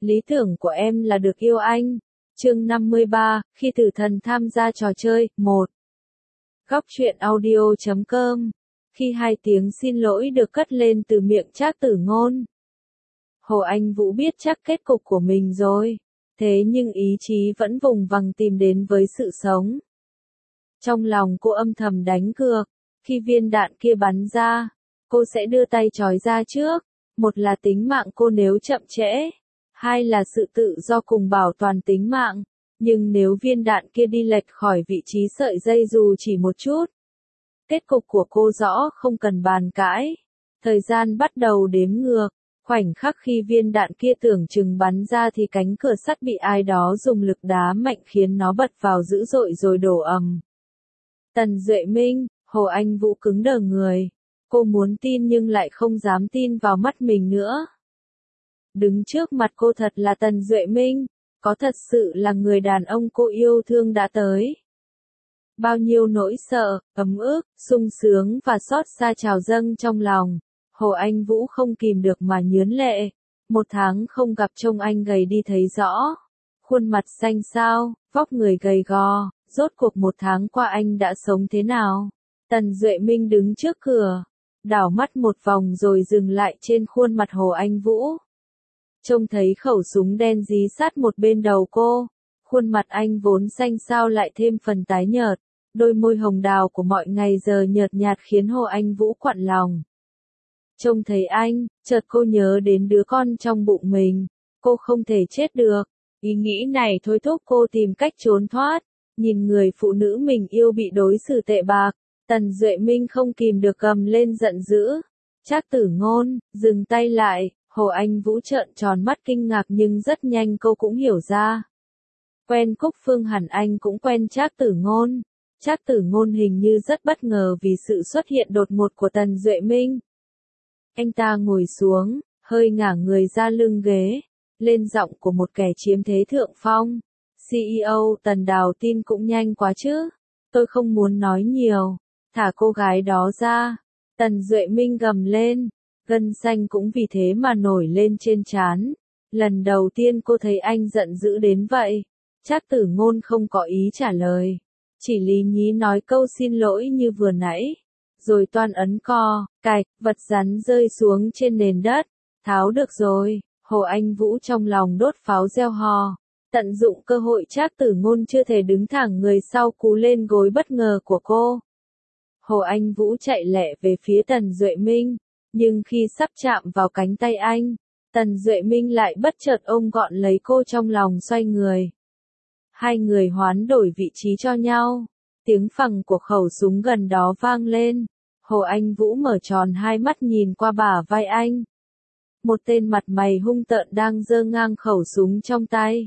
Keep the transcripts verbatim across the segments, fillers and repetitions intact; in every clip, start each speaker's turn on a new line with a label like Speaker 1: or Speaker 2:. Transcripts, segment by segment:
Speaker 1: Lý tưởng của em là được yêu anh. Chương năm mươi ba, khi tử thần tham gia trò chơi, một. Góc truyện audio chấm com. Khi hai tiếng xin lỗi được cất lên từ miệng Trác Tử Ngôn. Hồ Anh Vũ biết chắc kết cục của mình rồi. Thế nhưng ý chí vẫn vùng vằng tìm đến với sự sống. Trong lòng cô âm thầm đánh cược. Khi viên đạn kia bắn ra, cô sẽ đưa tay trói ra trước. Một là tính mạng cô nếu chậm trễ. Hai là sự tự do cùng bảo toàn tính mạng. Nhưng nếu viên đạn kia đi lệch khỏi vị trí sợi dây dù chỉ một chút. Kết cục của cô rõ không cần bàn cãi. Thời gian bắt đầu đếm ngược. Khoảnh khắc khi viên đạn kia tưởng chừng bắn ra thì cánh cửa sắt bị ai đó dùng lực đá mạnh khiến nó bật vào dữ dội rồi đổ ầm. Tần Duệ Minh, Hồ Anh Vũ cứng đờ người. Cô muốn tin nhưng lại không dám tin vào mắt mình nữa. Đứng trước mặt cô thật là Tần Duệ Minh, có thật sự là người đàn ông cô yêu thương đã tới. Bao nhiêu nỗi sợ, ấm ức, sung sướng và xót xa trào dâng trong lòng. Hồ Anh Vũ không kìm được mà nhướn lệ. Một tháng không gặp trông anh gầy đi thấy rõ. Khuôn mặt xanh xao, vóc người gầy gò, rốt cuộc một tháng qua anh đã sống thế nào? Tần Duệ Minh đứng trước cửa, đảo mắt một vòng rồi dừng lại trên khuôn mặt Hồ Anh Vũ. Trông thấy khẩu súng đen dí sát một bên đầu cô, khuôn mặt anh vốn xanh xao lại thêm phần tái nhợt, đôi môi hồng đào của mọi ngày giờ nhợt nhạt khiến Hồ Anh Vũ quặn lòng. Trông thấy anh, chợt cô nhớ đến đứa con trong bụng mình, cô không thể chết được, ý nghĩ này thôi thúc cô tìm cách trốn thoát, nhìn người phụ nữ mình yêu bị đối xử tệ bạc, Tần Duệ Minh không kìm được gầm lên giận dữ. Trác Tử Ngôn, dừng tay lại. Hồ Anh Vũ trợn tròn mắt kinh ngạc nhưng rất nhanh cô cũng hiểu ra. Quen Cúc Phương hẳn anh cũng quen Trác Tử Ngôn. Trác Tử Ngôn hình như rất bất ngờ vì sự xuất hiện đột ngột của Tần Duệ Minh. Anh ta ngồi xuống, hơi ngả người ra lưng ghế, lên giọng của một kẻ chiếm thế thượng phong. xê e ô Tần Đào tin cũng nhanh quá chứ. Tôi không muốn nói nhiều. Thả cô gái đó ra. Tần Duệ Minh gầm lên. Gân xanh cũng vì thế mà nổi lên trên trán. Lần đầu tiên cô thấy anh giận dữ đến vậy. Trác Tử Ngôn không có ý trả lời. Chỉ lý nhí nói câu xin lỗi như vừa nãy. Rồi toan ấn co, cạch, vật rắn rơi xuống trên nền đất. Tháo được rồi. Hồ Anh Vũ trong lòng đốt pháo reo hò. Tận dụng cơ hội Trác Tử Ngôn chưa thể đứng thẳng người sau cú lên gối bất ngờ của cô. Hồ Anh Vũ chạy lẹ về phía Tần Duệ Minh. Nhưng khi sắp chạm vào cánh tay anh, Tần Duệ Minh lại bất chợt ôm gọn lấy cô trong lòng xoay người. Hai người hoán đổi vị trí cho nhau. Tiếng phằng của khẩu súng gần đó vang lên. Hồ Anh Vũ mở tròn hai mắt nhìn qua bả vai anh. Một tên mặt mày hung tợn đang giơ ngang khẩu súng trong tay.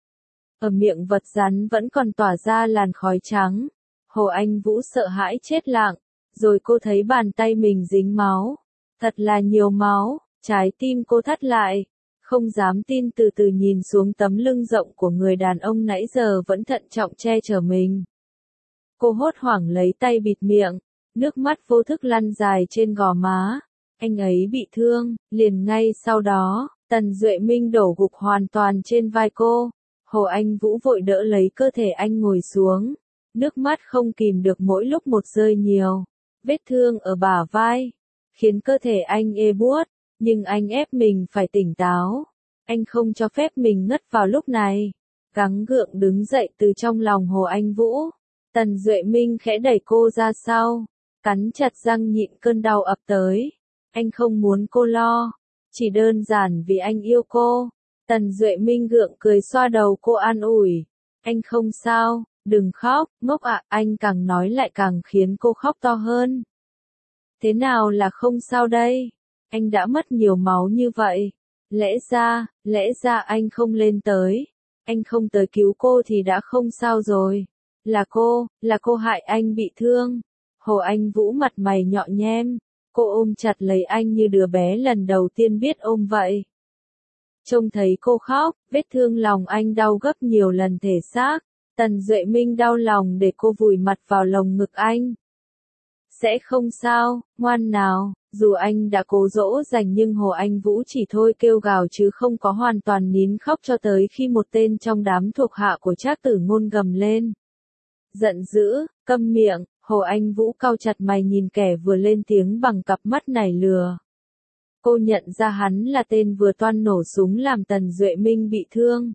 Speaker 1: Ở miệng vật rắn vẫn còn tỏa ra làn khói trắng. Hồ Anh Vũ sợ hãi chết lặng, rồi cô thấy bàn tay mình dính máu. Thật là nhiều máu, trái tim cô thắt lại, không dám tin từ từ nhìn xuống tấm lưng rộng của người đàn ông nãy giờ vẫn thận trọng che chở mình. Cô hốt hoảng lấy tay bịt miệng, nước mắt vô thức lăn dài trên gò má. Anh ấy bị thương, liền ngay sau đó, Tần Duệ Minh đổ gục hoàn toàn trên vai cô. Hồ Anh Vũ vội đỡ lấy cơ thể anh ngồi xuống, nước mắt không kìm được mỗi lúc một rơi nhiều. Vết thương ở bả vai khiến cơ thể anh ê buốt, nhưng anh ép mình phải tỉnh táo. Anh không cho phép mình ngất vào lúc này. Gắng gượng đứng dậy từ trong lòng Hồ Anh Vũ. Tần Duệ Minh khẽ đẩy cô ra sau, cắn chặt răng nhịn cơn đau ập tới. Anh không muốn cô lo, chỉ đơn giản vì anh yêu cô. Tần Duệ Minh gượng cười xoa đầu cô an ủi. Anh không sao, đừng khóc, ngốc ạ. Anh càng nói lại càng khiến cô khóc to hơn. Thế nào là không sao đây? Anh đã mất nhiều máu như vậy. Lẽ ra, lẽ ra anh không lên tới. Anh không tới cứu cô thì đã không sao rồi. Là cô, là cô hại anh bị thương. Hồ Anh Vũ mặt mày nhọ nhem. Cô ôm chặt lấy anh như đứa bé lần đầu tiên biết ôm vậy. Trông thấy cô khóc, vết thương lòng anh đau gấp nhiều lần thể xác. Tần Duệ Minh đau lòng để cô vùi mặt vào lồng ngực anh. Sẽ không sao, ngoan nào. Dù anh đã cố dỗ dành nhưng Hồ Anh Vũ chỉ thôi kêu gào chứ không có hoàn toàn nín khóc cho tới khi một tên trong đám thuộc hạ của Trác Tử Ngôn gầm lên. Giận dữ, câm miệng, Hồ Anh Vũ cau chặt mày nhìn kẻ vừa lên tiếng bằng cặp mắt nảy lừa. Cô nhận ra hắn là tên vừa toan nổ súng làm Tần Duệ Minh bị thương.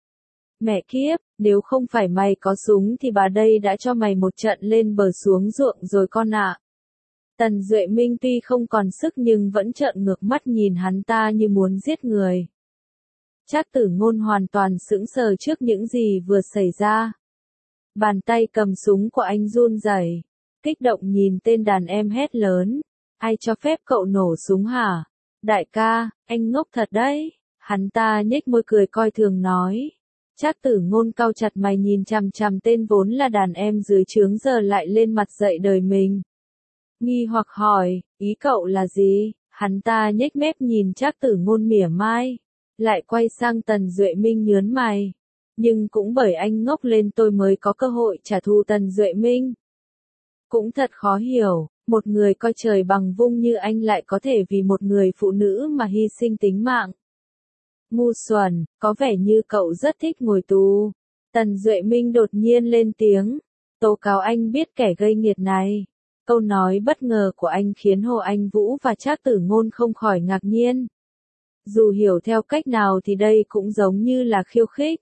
Speaker 1: Mẹ kiếp, nếu không phải mày có súng thì bà đây đã cho mày một trận lên bờ xuống ruộng rồi con ạ. Tần Duệ Minh tuy không còn sức nhưng vẫn trợn ngược mắt nhìn hắn ta như muốn giết người. Trác Tử Ngôn hoàn toàn sững sờ trước những gì vừa xảy ra. Bàn tay cầm súng của anh run rẩy, kích động nhìn tên đàn em hét lớn. Ai cho phép cậu nổ súng hả? Đại ca, anh ngốc thật đấy. Hắn ta nhếch môi cười coi thường nói. Trác Tử Ngôn cau chặt mày nhìn chằm chằm tên vốn là đàn em dưới trướng giờ lại lên mặt dạy đời mình. Nghi hoặc hỏi, ý cậu là gì? Hắn ta nhếch mép nhìn Trác Tử Ngôn mỉa mai. Lại quay sang Tần Duệ Minh nhớn mày. Nhưng cũng bởi anh ngốc lên tôi mới có cơ hội trả thù Tần Duệ Minh. Cũng thật khó hiểu, một người coi trời bằng vung như anh lại có thể vì một người phụ nữ mà hy sinh tính mạng. Ngu xuẩn, có vẻ như cậu rất thích ngồi tù. Tần Duệ Minh đột nhiên lên tiếng, tố cáo anh biết kẻ gây nghiệt này. Câu nói bất ngờ của anh khiến Hồ Anh Vũ và Trác Tử Ngôn không khỏi ngạc nhiên. Dù hiểu theo cách nào thì đây cũng giống như là khiêu khích.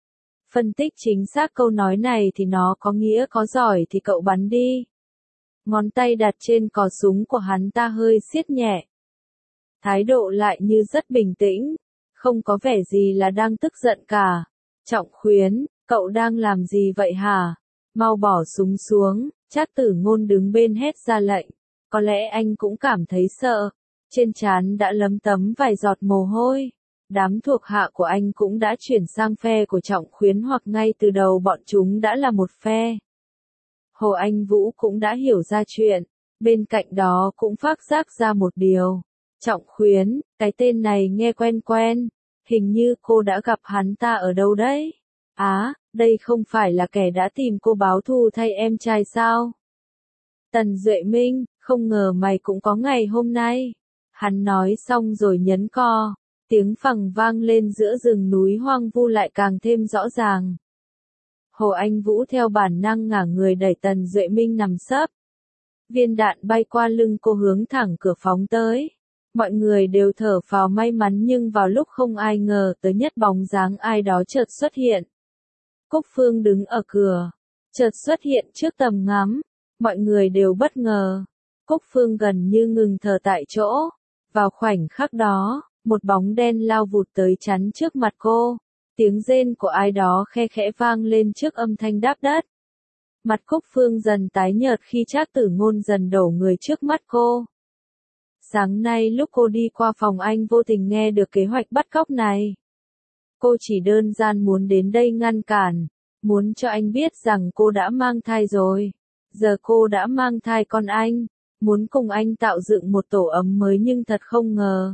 Speaker 1: Phân tích chính xác câu nói này thì nó có nghĩa có giỏi thì cậu bắn đi. Ngón tay đặt trên cò súng của hắn ta hơi siết nhẹ. Thái độ lại như rất bình tĩnh, không có vẻ gì là đang tức giận cả. Trọng Khuyến, cậu đang làm gì vậy hả? Mau bỏ súng xuống. Trác Tử Ngôn đứng bên hét ra lệnh. Có lẽ anh cũng cảm thấy sợ. Trên trán đã lấm tấm vài giọt mồ hôi. Đám thuộc hạ của anh cũng đã chuyển sang phe của Trọng Khuyến hoặc ngay từ đầu bọn chúng đã là một phe. Hồ Anh Vũ cũng đã hiểu ra chuyện. Bên cạnh đó cũng phát giác ra một điều. Trọng Khuyến, cái tên này nghe quen quen. Hình như cô đã gặp hắn ta ở đâu đấy? Á, đây không phải là kẻ đã tìm cô báo thù thay em trai sao? Tần Duệ Minh, không ngờ mày cũng có ngày hôm nay. Hắn nói xong rồi nhấn co. Tiếng phằng vang lên giữa rừng núi hoang vu lại càng thêm rõ ràng. Hồ Anh Vũ theo bản năng ngả người đẩy Tần Duệ Minh nằm sấp. Viên đạn bay qua lưng cô hướng thẳng cửa phóng tới. Mọi người đều thở phào may mắn nhưng vào lúc không ai ngờ tới nhất bóng dáng ai đó chợt xuất hiện. Cúc Phương đứng ở cửa, chợt xuất hiện trước tầm ngắm. Mọi người đều bất ngờ. Cúc Phương gần như ngừng thở tại chỗ. Vào khoảnh khắc đó, một bóng đen lao vụt tới chắn trước mặt cô. Tiếng rên của ai đó khe khẽ vang lên trước âm thanh đáp đất. Mặt Cúc Phương dần tái nhợt khi Trác Tử Ngôn dần đổ người trước mắt cô. Sáng nay lúc cô đi qua phòng anh vô tình nghe được kế hoạch bắt cóc này. Cô chỉ đơn giản muốn đến đây ngăn cản, muốn cho anh biết rằng cô đã mang thai rồi. Giờ cô đã mang thai con anh, muốn cùng anh tạo dựng một tổ ấm mới nhưng thật không ngờ.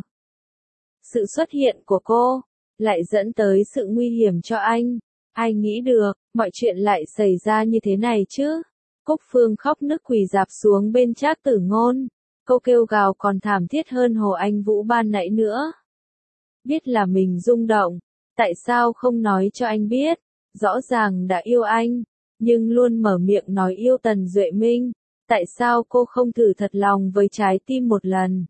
Speaker 1: Sự xuất hiện của cô lại dẫn tới sự nguy hiểm cho anh. Ai nghĩ được, mọi chuyện lại xảy ra như thế này chứ? Cúc Phương khóc nức quỳ rạp xuống bên Trác Tử Ngôn. Câu kêu gào còn thảm thiết hơn Hồ Anh Vũ ban nãy nữa. Biết là mình rung động, tại sao không nói cho anh biết? Rõ ràng đã yêu anh, nhưng luôn mở miệng nói yêu Tần Duệ Minh. Tại sao cô không thử thật lòng với trái tim một lần?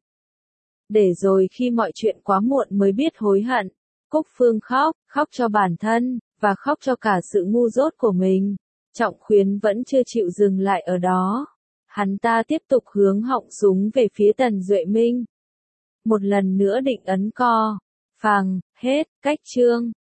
Speaker 1: Để rồi khi mọi chuyện quá muộn mới biết hối hận. Cúc Phương khóc, khóc cho bản thân, và khóc cho cả sự ngu dốt của mình. Trọng Khuyến vẫn chưa chịu dừng lại ở đó. Hắn ta tiếp tục hướng họng súng về phía Tần Duệ Minh. Một lần nữa định ấn co. Phằng, hết, cách chương.